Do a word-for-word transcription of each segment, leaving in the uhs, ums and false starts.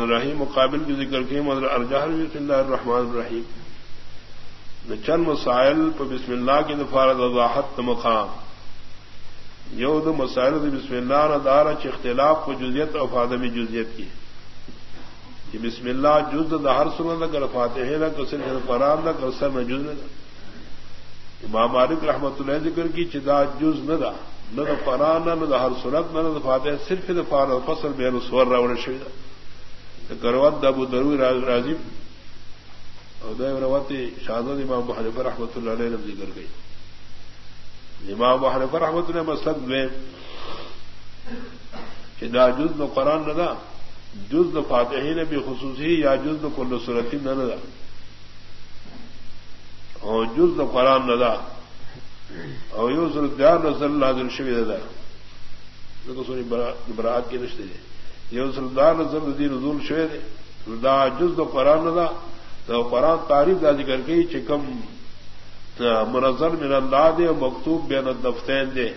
الرحیم مقابل کی ذکر کی مدر الجہر بسم اللہ الرحمن الرحیم چند مسائل پر بسم اللہ کی دفارت وضاحت مقام یود مسائل بسم اللہ نہ دار اختلاف کو جزیت اور فادمی جزیت کی کہ بسم اللہ جز دہر سن نہ کر فاتح نہ کر قرآن نہ کر سر نہ جز نہ امام مالک رحمۃ اللہ ذکر کی چدا جز نہ دا نہ دا قرآن نہ دا ہر سنت نہ دا فاتح صرف دفار فصل بین سور راوڑ شہید کروت ابو درو راضی روتی شاہد امام ابو حنیفہ رحمۃ اللہ علیہ نے ذکر گئی امام ابو حنیفہ رحمۃ اللہ مسلک میں کہ دا جز نہ قرآن نہ دا جز نہ فاتحی نے بھی خصوصی یا جز نہ کل صورتی نہ دا اور جز نہ قرآن نہ دا اور یو صورت دیار نزل نازل شوی دا تو سونی برات کے رشتے دے یہ سردار نظر دی نزول شوی دے دا جز نہ قرآن نہ دا تو قرآن تعریف دا ذکر کی چکم منظر من اللہ دے مکتوب بین الدفتین دے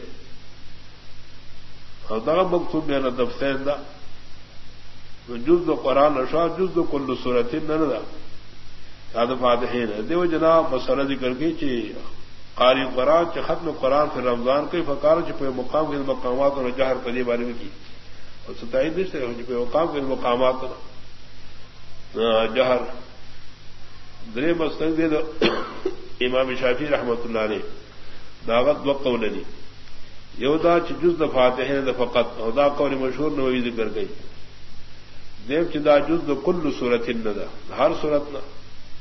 اور دا مکتوب بین الدفتین دا جز دا قرآن نشا جز دا کل صورت نہ دا یاد فاتحین دیو جناب مسئلہ ذکر کی چی قاری قرآن چی ختم قرآن پھر رمضان کی فقار چی پہ مقام کے مقامات اور جہر پدی بارے میں کی اور ستائید نہیں سے پہ مقام کے مقامات جہر درے مستنگ دے دو امام شافعی رحمۃ اللہ علیہ داغت و قولنی یودا چی جز دا فاتحین دا فقط اور دا قول مشہور نوی ذکر گئی دیو چی دا جز دا کل صورت نہ دا ہر صورت نہ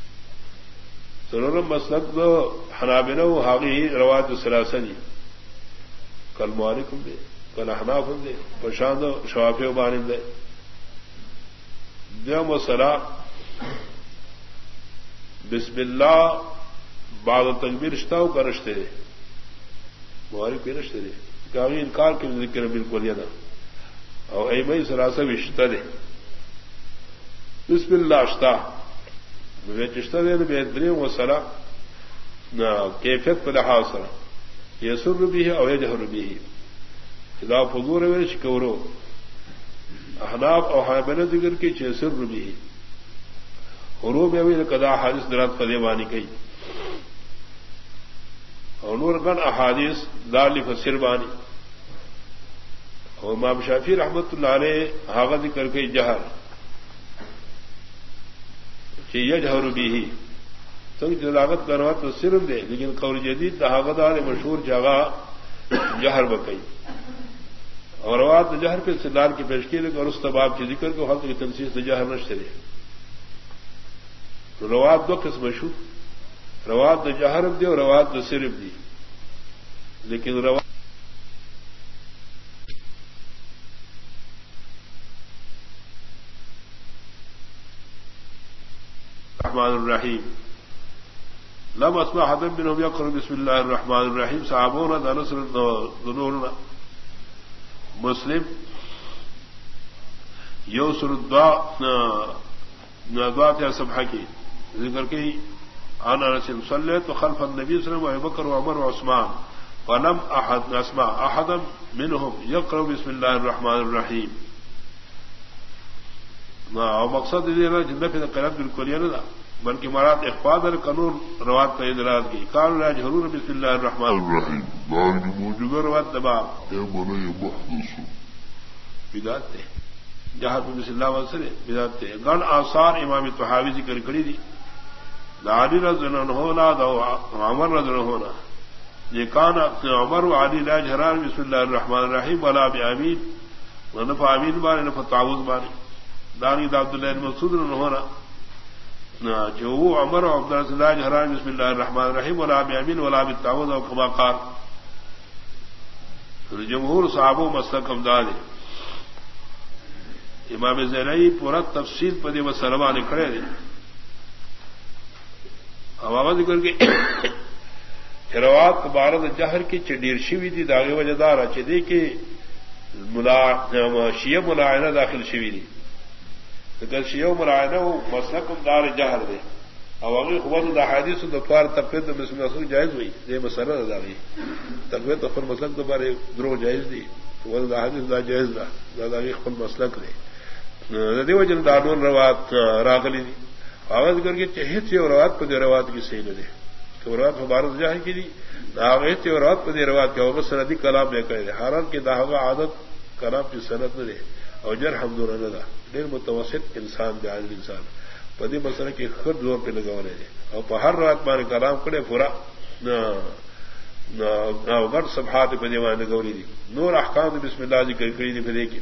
سنورم مسلک دو حنابلہ و حاقی روایت سلاسنی کل معارکم دے کل احناف دے پشاند شوافی و بانند دے دیو مسئلہ بسم اللہ بعد تکبیر اشتاو کا رشتے دے معارک کے رشتے دے کاغی انکار کے ذکر بالکل یدا اور ایمئی سلاسہ وشتہ دے بسم اللہ اشتا چشتہ دے بہترین و سرا کیفیت پر لحاظ سرا یہ سر بھی ہے اور جہر بھی ہے خدا فضور شکورو احناف اور حنابلہ ذکر کی چھ سر بھی ہے حروب میں بھی قضا حادث درات فدیوانی کی اور نور گن احادیث دال فسر بانی اور امام شافعی رحمۃ اللہ علیہ حاغ ذکر کے جہر کہ یجہر بھی سنگ جلاغت کروا تو صرف دے لیکن قول جدید دہاغدار مشہور جگہ جہر بکئی اور روات جہر پہ سردار کی پیشکیل اور اس تباب کے ذکر کو حق کی تنسیح سے جہر نشتے دے روات دو قسم مشہور روات جہر دے اور روات صرف دی لیکن روات الرحمن الرحیم لم اسمع حد منهم يقرأ بسم الله الرحمن الرحیم صحابون دا نصر ذنورنا مسلم یوسر الدعاء نادوات یا سبحہ کی ذکر کی انا رسول صلیت خلف النبی صلی اللہ علیہ وسلم و ابو بکر و عمر و عثمان فلم احد اسمع احدا منهم يقرأ بسم الله الرحمن الرحیم اور مقصد یہ نا جن پہ قرآن بالکل یہ نہ بلکہ مراد اخفاض اور قانون روات کا ادراج کی کار راج حرور بسم اللہ الرحمن الرحیم موجودہ روات دبا بدعت تھے جہاں پہ بسم اللہ وسلم بدعت تھے گن آثار امام طحاوی ذکر کری دی علی رضی اللہ عنہ ہونا دا عمر رضی اللہ ہونا یہ کان عمر و علی لا جہران بسم اللہ الرحمن الرحیم ولا بامین ونفع امین بانی نفع تعوذ بانی دانی دا عبداللہ بن مسعود نے ہونا جو وہ عمر و عبد اللہ جہران بسم اللہ الرحمن الرحیم ولا بامین ولا بالتعوذ او كما قال جمہور صحابہ مسلک امداد امام زینئی پورا تفصیل پدی و سلمہ نے کھڑے دے ہوا ذکر کے روات بارد جہر کی چڈیر شوی دی داغی وجہ دار چدی کے ملا شیعہ ملائنہ داخل شوی دی اگر شیعہ ملائنہ وہ مسلک دار جہر دے اور خبر حادث دفار تقویت بسم اللہ جائز ہوئی یہ مسئلہ ادا ہوئی تقویت خبر مسلک دوبارہ درو جائز دی خبر حادث دا جائز دا دادا خبر مسلک دے دیو جن دارون روات راغلی دی آواز کر کے چہت سے روات پہ روات کی صحیح نہ دے تو روات مبارک جاہی کی دی آغیت سے روات پہ روات کیا ہوگا سندی کلام میں کہے حالان کے داغا عادت کلام کی سند نہ دے اور جر حمد نہ دا دیر متوسط انسان دے عادل انسان پدی مسئلہ کی خود زور پہ لگا رہے اور پہ ہر رات مانے کلام کرے پورا گڑ سبھات پہ دیوانے گوری دی نور احکام بسم اللہ ذکر کری دی پہ دیکھے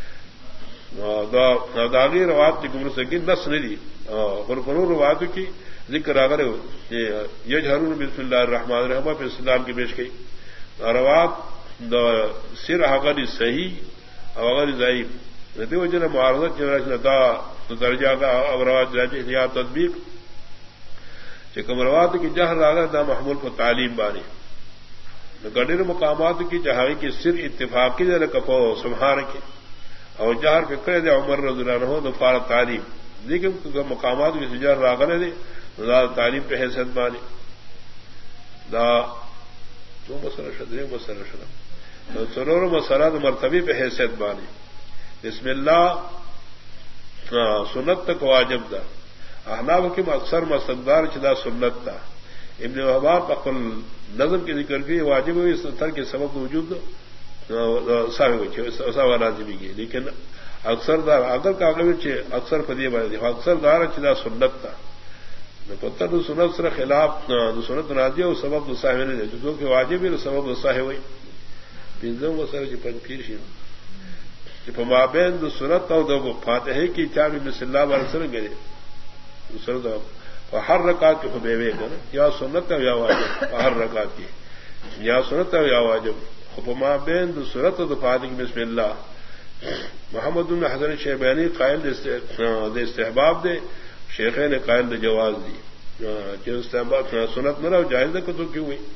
داغی روات کی گمر سکی نس نہیں دی فرفرور روات کی ذکر آگر یجہرون بسم اللہ الرحمن الرحیم پھر اسلام کی پیش گئی روات دا سر آگر صحیح اگر ضعیف دیو جن معارضت دا درجہ کا روات جاتے یا تطبیق چکم روات کی جہر آگر دا محمول کو تعلیم بانی گڈر مقامات کی جہاں کی سر اتفاقی دے کفو سبحان کی اور جہر فکر دے عمر رضی اللہ عنہ دو فار تعلیم لیکن مقامات کی سجار راغلے دے دا تعلیم پہ حیثیت بانی دا دو مسئلہ شد دے مسئلہ شد سرور مسئلہ دا مرتبی پہ حیثیت بانی بسم اللہ سنت تک واجب دا احناف کی اکثر مستقدار چدا سنت تا ابن وهب بقل نظم کی ذکر کی واجب ہوئی اس طرح کے سبب وجود ساوی لازمی کی لیکن اکثر دار اگر کاغذ اکثر فدیہ بنے اکثر دار چدا سنت تھا پتہ سنت سر خلاف سنت نازیہ اور سبب دساہے نہیں جو کہ واجب ہے سبب دساہے ہوئی پنجم وسر کی پنپیر شی مابین دو سنت اور دو فاتحہ کی چار بسم اللہ علیہ وسلم گئے دوسرا دو ہر رکعت کے خبیوے کا یا سنت یا واجب ہر رکعت کی یا سنت یا واجب حکما بین دو سنت دو فاتحہ کی بسم اللہ محمد بن حسن شیبانی قائل دے استحباب دے شیخین نے قائل دے جواز دی جو استحباب سنت نہ رہو جائز دے تو کیوں ہوئی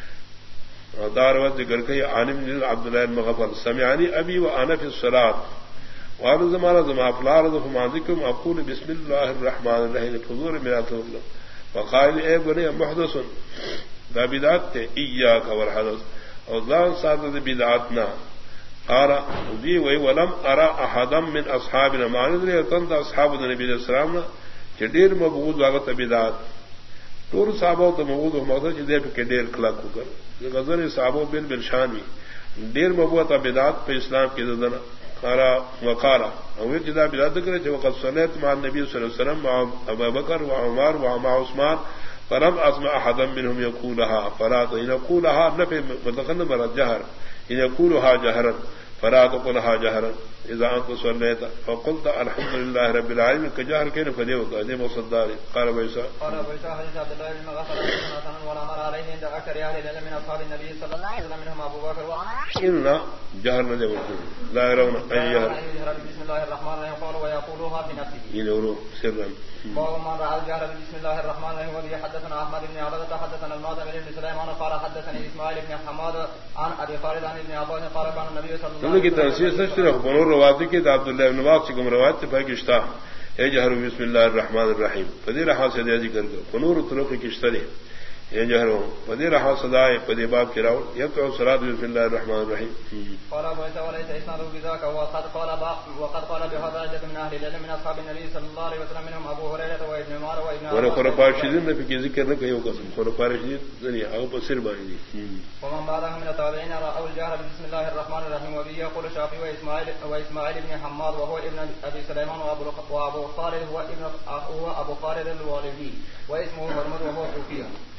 داروت ذکر کئی عالم بن عبداللہ المغفر سمعانی ابی و انا فی الصلاۃ وارض زمانہ زما فلار فما ذکر اقول بسم اللہ الرحمن الرحیم حضور میرا تو وقال اے بنی محدث دا بدعت تے ایاک والحدث اور ذا ساتھ بدعتنا قال ذی و ولم ارى احدا من اصحابنا ما ندري تنت اصحاب النبي صلی اللہ علیہ وسلم چدیر مبغوض واغت بدعت طور صحابہ تو مبغوض مقصد دے کہ دیر خلق کو کر غزل صحابہ بن بالشان دیر مبغوض بدعت پہ اسلام کی زدنا قارا وقارا اور جدا بدعت کرے جو وقت صلیت مع النبی صلی اللہ علیہ وسلم مع ابو بکر وعمر ومع عثمان فلم اسمع احدا منهم يقولها فلا يقولها نفي متقدم الجهر ان يقولها جهرا فلا تقولها جهرا اذا انت صليت فقلت الحمد لله رب العالمين كجهر كان فدي وقدم وصدار قال ويسا قال ويسا حديث عبد الله بن مغفر رضي ولا مر عليه عند اكثر اهل العلم من اصحاب النبي صلى الله عليه وسلم منهم ابو بكر وعمر ان جهر لا لا يرون اي جهر بسم الله الرحمن الرحيم قال ويقولها بنفسه يقولوا سرا وهو من رأى الجهر بسم الله الرحمن الرحيم وبه حدثنا احمد بن عبده حدثنا المعتمر بن سليمان قال حدثني اسماعيل بن حماد عن ابي خالد عن ابن عباس قال كان النبي صلى الله عليه وسلم تفسیر سچ بنور روایت کی عبداللہ بن عباس سے روایت سے پاکستان اے جہر بسم اللہ الرحمن الرحیم فدی رہا سے دے ذکر کر فنور طرق کی کشتری اے جہر فدی رہا صدائے فدی باب کی راو یقرا صلاۃ بسم اللہ الرحمن الرحیم قال ابو عيسى وليس اسناده بذاك وقد قال وقد قال بهذا عدة من اهل العلم من اصحاب النبي صلى الله عليه وسلم منهم ابو هريره وابن عمر وابن عباس ورخر راشدين نے کہ ذکر نہ کہو قسم خلفاء راشدین دنیا او بصیر بانی ومن بعدهم من التابعين راوا الجهر بسم الله الرحمن الرحيم وبه يقول الشافعي واسماعيل واسماعيل بن حماد وهو ابن ابي سليمان وابو خالد هو ابن هو ابو خالد الوالدي واسمه هرمز وهو صوفي